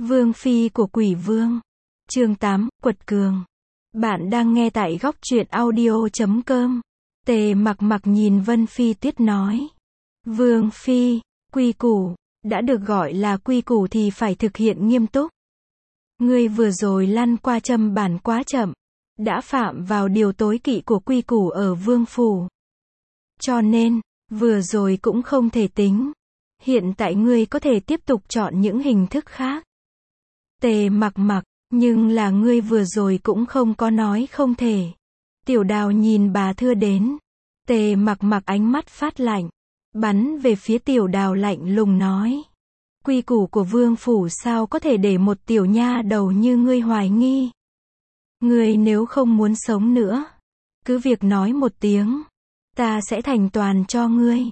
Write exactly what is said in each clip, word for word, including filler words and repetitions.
Vương phi của quỷ vương. Chương tám, Quật cường. Bạn đang nghe tại góc truyện audio chấm com. Tề Mặc Mặc nhìn Vân Phi Tuyết nói. Vương phi, quy củ, đã được gọi là quy củ thì phải thực hiện nghiêm túc. Ngươi vừa rồi lăn qua châm bản quá chậm, đã phạm vào điều tối kỵ của quy củ ở vương phủ. Cho nên, vừa rồi cũng không thể tính. Hiện tại ngươi có thể tiếp tục chọn những hình thức khác. Tề Mặc Mặc, nhưng là ngươi vừa rồi cũng không có nói không thể. Tiểu Đào nhìn bà thưa đến. Tề Mặc Mặc ánh mắt phát lạnh, bắn về phía Tiểu Đào lạnh lùng nói. Quy củ của vương phủ sao có thể để một tiểu nha đầu như ngươi hoài nghi. Ngươi nếu không muốn sống nữa, cứ việc nói một tiếng, ta sẽ thành toàn cho ngươi.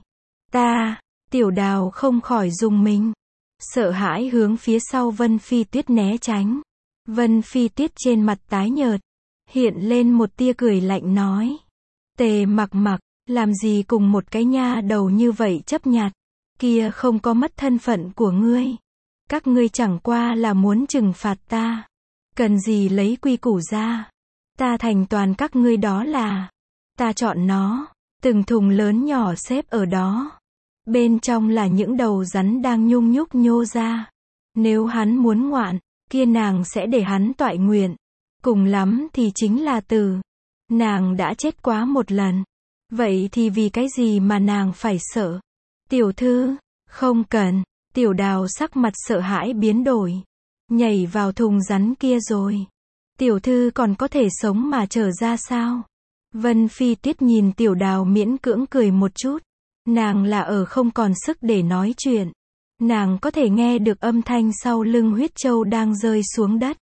Ta, Tiểu Đào không khỏi rùng mình, sợ hãi hướng phía sau Vân Phi Tuyết né tránh. Vân Phi Tuyết trên mặt tái nhợt, hiện lên một tia cười lạnh nói. Tề Mặc Mặc, làm gì cùng một cái nha đầu như vậy chấp nhặt, kia không có mất thân phận của ngươi. Các ngươi chẳng qua là muốn trừng phạt ta, cần gì lấy quy củ ra. Ta thành toàn các ngươi đó là, ta chọn nó, từng thùng lớn nhỏ xếp ở đó. Bên trong là những đầu rắn đang nhung nhúc nhô ra. Nếu hắn muốn ngoạn, kia nàng sẽ để hắn toại nguyện. Cùng lắm thì chính là tử. Nàng đã chết quá một lần. Vậy thì vì cái gì mà nàng phải sợ? Tiểu thư, không cần. Tiểu Đào sắc mặt sợ hãi biến đổi, nhảy vào thùng rắn kia rồi. Tiểu thư còn có thể sống mà trở ra sao? Vân Phi Tuyết nhìn Tiểu Đào miễn cưỡng cười một chút. Nàng là ở không còn sức để nói chuyện. Nàng có thể nghe được âm thanh sau lưng huyết châu đang rơi xuống đất.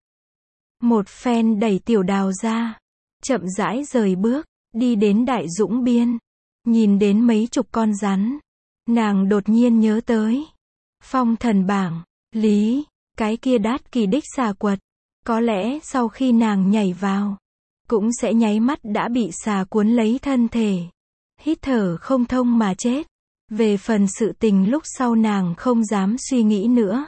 Một phen đẩy Tiểu Đào ra, chậm rãi rời bước, đi đến Đại Dũng Biên. Nhìn đến mấy chục con rắn, nàng đột nhiên nhớ tới phong thần bảng, lý, cái kia đát kỳ đích xà quật. Có lẽ sau khi nàng nhảy vào, cũng sẽ nháy mắt đã bị xà cuốn lấy thân thể, hít thở không thông mà chết. Về phần sự tình lúc sau nàng không dám suy nghĩ nữa,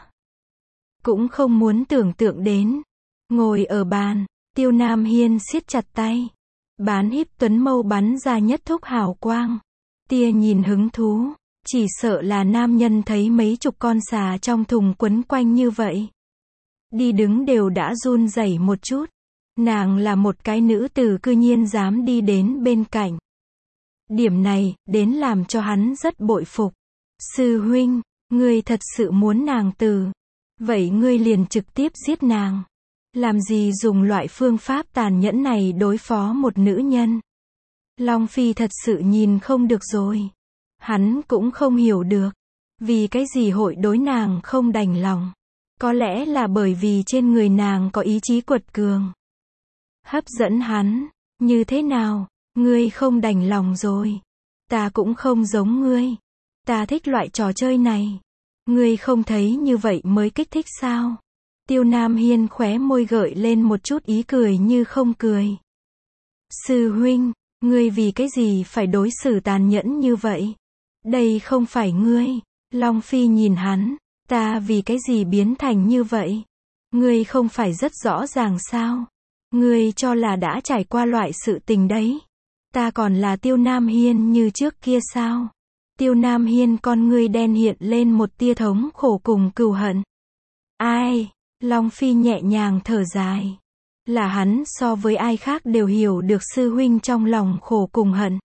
cũng không muốn tưởng tượng đến. Ngồi ở bàn, Tiêu Nam Hiên siết chặt tay, bán híp tuấn mâu bắn ra nhất thúc hào quang. Tia nhìn hứng thú, chỉ sợ là nam nhân thấy mấy chục con xà trong thùng quấn quanh như vậy, đi đứng đều đã run rẩy một chút. Nàng là một cái nữ tử cư nhiên dám đi đến bên cạnh. Điểm này, đến làm cho hắn rất bội phục. Sư huynh, ngươi thật sự muốn nàng từ. Vậy ngươi liền trực tiếp giết nàng. Làm gì dùng loại phương pháp tàn nhẫn này đối phó một nữ nhân? Long Phi thật sự nhìn không được rồi. Hắn cũng không hiểu được. Vì cái gì hội đối nàng không đành lòng. Có lẽ là bởi vì trên người nàng có ý chí quật cường. Hấp dẫn hắn. Như thế nào? Ngươi không đành lòng rồi. Ta cũng không giống ngươi. Ta thích loại trò chơi này. Ngươi không thấy như vậy mới kích thích sao? Tiêu Nam Hiên khóe môi gợi lên một chút ý cười như không cười. Sư huynh, ngươi vì cái gì phải đối xử tàn nhẫn như vậy? Đây không phải ngươi. Long Phi nhìn hắn. Ta vì cái gì biến thành như vậy? Ngươi không phải rất rõ ràng sao? Ngươi cho là đã trải qua loại sự tình đấy. Ta còn là Tiêu Nam Hiên như trước kia sao? Tiêu Nam Hiên con ngươi đen hiện lên một tia thống khổ cùng cừu hận. Ai? Long Phi nhẹ nhàng thở dài. Là hắn so với ai khác đều hiểu được sư huynh trong lòng khổ cùng hận.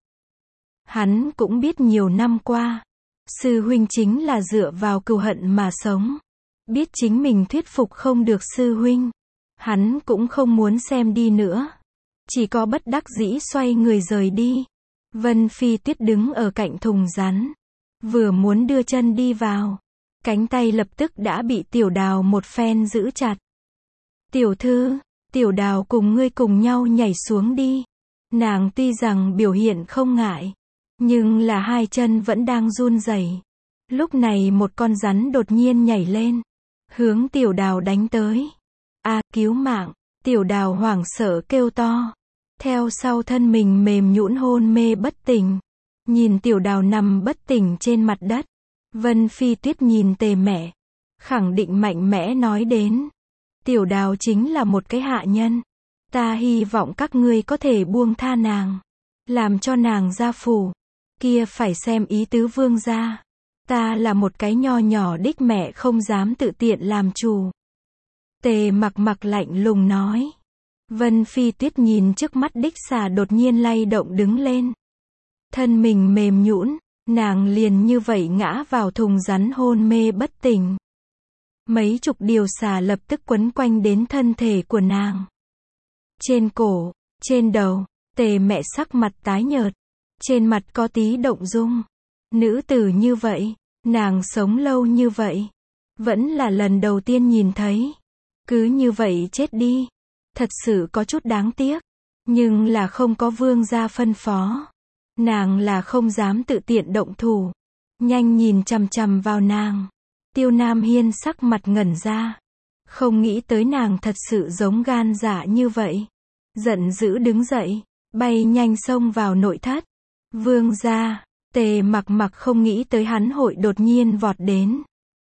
Hắn cũng biết nhiều năm qua, sư huynh chính là dựa vào cừu hận mà sống. Biết chính mình thuyết phục không được sư huynh, hắn cũng không muốn xem đi nữa. Chỉ có bất đắc dĩ xoay người rời đi. Vân Phi Tuyết đứng ở cạnh thùng rắn, vừa muốn đưa chân đi vào, cánh tay lập tức đã bị Tiểu Đào một phen giữ chặt. Tiểu thư, Tiểu Đào cùng ngươi cùng nhau nhảy xuống đi. Nàng tuy rằng biểu hiện không ngại, nhưng là hai chân vẫn đang run rẩy. Lúc này một con rắn đột nhiên nhảy lên, hướng Tiểu Đào đánh tới. A, cứu mạng! Tiểu Đào hoảng sợ kêu to. Theo sau thân mình mềm nhũn hôn mê bất tỉnh. Nhìn Tiểu Đào nằm bất tỉnh trên mặt đất. Vân Phi Tuyết nhìn Tề mẹ, khẳng định mạnh mẽ nói đến. Tiểu Đào chính là một cái hạ nhân. Ta hy vọng các ngươi có thể buông tha nàng. Làm cho nàng ra phủ. Kia phải xem ý tứ vương gia. Ta là một cái nho nhỏ đích mẹ không dám tự tiện làm chủ. Tề Mặc Mặc lạnh lùng nói. Vân Phi Tuyết nhìn trước mắt đích xà đột nhiên lay động đứng lên. Thân mình mềm nhũn, nàng liền như vậy ngã vào thùng rắn hôn mê bất tỉnh. Mấy chục điều xà lập tức quấn quanh đến thân thể của nàng. Trên cổ, trên đầu, Tề mẹ sắc mặt tái nhợt. Trên mặt có tí động dung. Nữ tử như vậy, nàng sống lâu như vậy. Vẫn là lần đầu tiên nhìn thấy. Cứ như vậy chết đi. Thật sự có chút đáng tiếc. Nhưng là không có vương gia phân phó. Nàng là không dám tự tiện động thủ. Nhanh nhìn chằm chằm vào nàng. Tiêu Nam Hiên sắc mặt ngẩn ra. Không nghĩ tới nàng thật sự giống gan dạ như vậy. Giận dữ đứng dậy. Bay nhanh xông vào nội thất. Vương gia. Tề Mặc Mặc không nghĩ tới hắn hội đột nhiên vọt đến.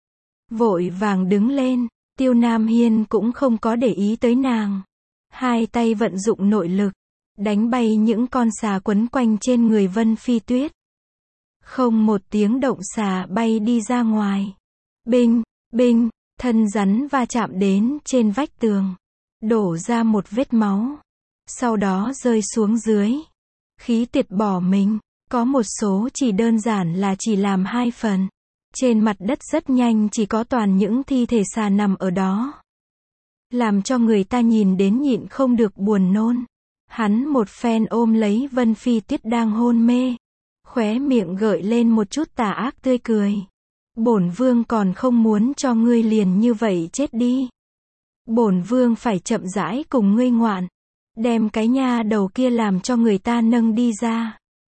Vội vàng đứng lên. Tiêu Nam Hiên cũng không có để ý tới nàng. Hai tay vận dụng nội lực. Đánh bay những con xà quấn quanh trên người Vân Phi Tuyết. Không một tiếng động xà bay đi ra ngoài. Binh, binh, thân rắn va chạm đến trên vách tường. Đổ ra một vết máu. Sau đó rơi xuống dưới. Khí tiệt bỏ mình. Có một số chỉ đơn giản là chỉ làm hai phần. Trên mặt đất rất nhanh chỉ có toàn những thi thể xà nằm ở đó. Làm cho người ta nhìn đến nhịn không được buồn nôn. Hắn một phen ôm lấy Vân Phi Tuyết đang hôn mê. Khóe miệng gợi lên một chút tà ác tươi cười. Bổn vương còn không muốn cho ngươi liền như vậy chết đi. Bổn vương phải chậm rãi cùng ngươi ngoạn. Đem cái nha đầu kia làm cho người ta nâng đi ra.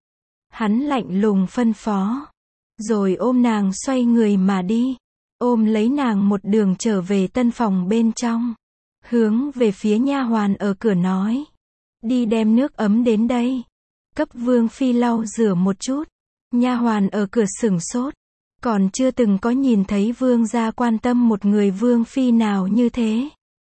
Hắn lạnh lùng phân phó. Rồi ôm nàng xoay người mà đi. Ôm lấy nàng một đường trở về tân phòng bên trong. Hướng về phía nha hoàn ở cửa nói. Đi đem nước ấm đến đây. Cấp vương phi lau rửa một chút. Nha hoàn ở cửa sửng sốt. Còn chưa từng có nhìn thấy vương gia quan tâm một người vương phi nào như thế.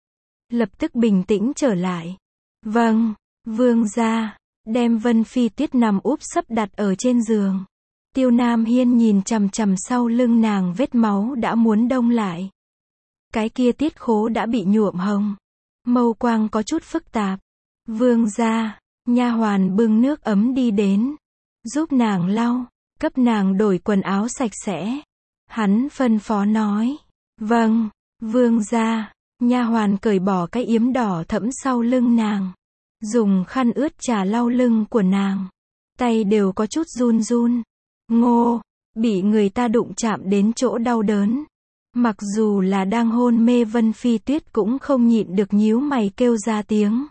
Lập tức bình tĩnh trở lại. Vâng, vương gia. Đem Vân Phi Tuyết nằm úp sấp đặt ở trên giường. Tiêu Nam Hiên nhìn chằm chằm sau lưng nàng vết máu đã muốn đông lại. Cái kia tiết khố đã bị nhuộm hồng. Mâu quang có chút phức tạp. Vương gia, nha hoàn bưng nước ấm đi đến. Giúp nàng lau, cấp nàng đổi quần áo sạch sẽ. Hắn phân phó nói. Vâng, vương gia. Nha hoàn cởi bỏ cái yếm đỏ thẫm sau lưng nàng. Dùng khăn ướt trà lau lưng của nàng. Tay đều có chút run run. Ngô, bị người ta đụng chạm đến chỗ đau đớn. Mặc dù là đang hôn mê Vân Phi Tuyết cũng không nhịn được nhíu mày kêu ra tiếng.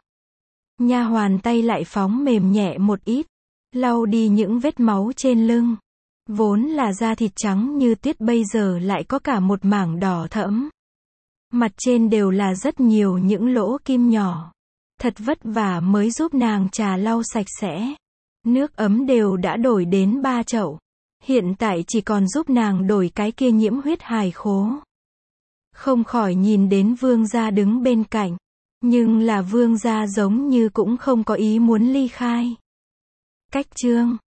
Nha hoàn tay lại phóng mềm nhẹ một ít. Lau đi những vết máu trên lưng. Vốn là da thịt trắng như tuyết bây giờ lại có cả một mảng đỏ thẫm. Mặt trên đều là rất nhiều những lỗ kim nhỏ. Thật vất vả mới giúp nàng trà lau sạch sẽ. Nước ấm đều đã đổi đến ba chậu. Hiện tại chỉ còn giúp nàng đổi cái kia nhiễm huyết hài khố. Không khỏi nhìn đến vương gia đứng bên cạnh. Nhưng là vương gia giống như cũng không có ý muốn ly khai. Cách chương